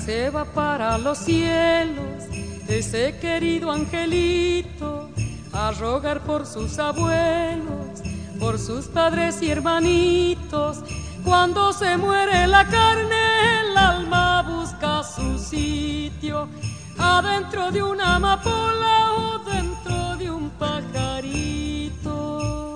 se va para los cielos ese querido angelito a rogar por sus abuelos, por sus padres y hermanitos. Cuando se muere la carne, el alma busca su sitio, adentro de una amapola o dentro de un pajarito.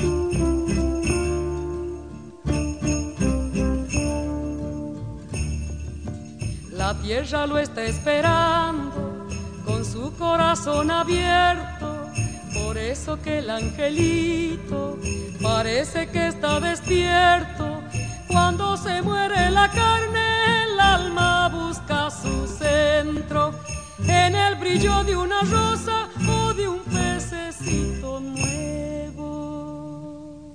La tierra lo está esperando con su corazón abierto, por eso que el angelito parece que está despierto. Cuando se muere la carne, el alma busca su centro, en el brillo de una rosa o de un pececito nuevo.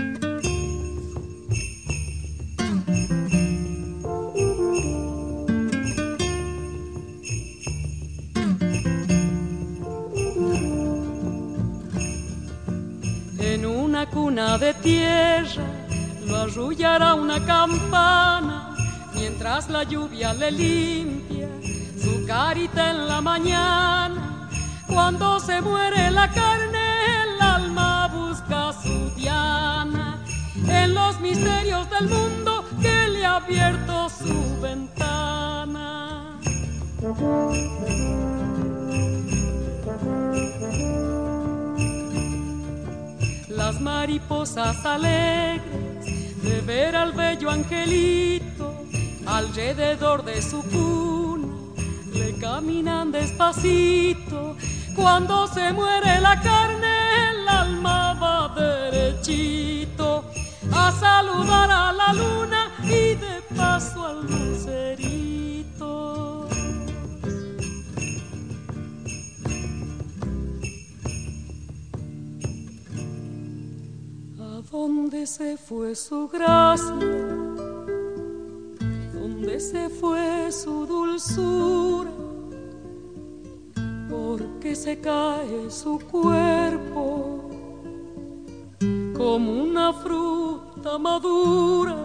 En una cuna de tierra lo arrullará una campana, mientras la lluvia le limpia su carita en la mañana. Cuando se muere la carne, el alma busca su diana, en los misterios del mundo que le ha abierto su ventana. Las mariposas alegres de ver al bello angelito alrededor de su cuna le caminan despacito. Cuando se muere la carne, el alma va derechito a saludar a la luna y de paso al lucerito. ¿A dónde se fue su gracia? ¿Dónde se fue su dulzura? ¿Por qué se cae su cuerpo como una fruta madura?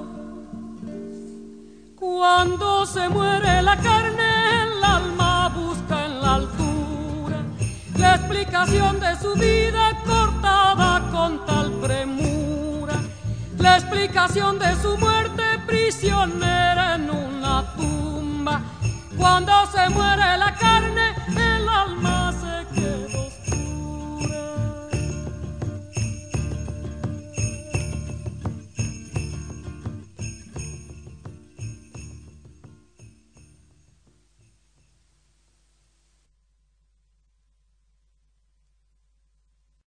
Cuando se muere la carne, el alma busca en la altura la explicación de su vida cortada con tal premura, la explicación de su muerte prisionera en una tumba. Cuando se muere la carne,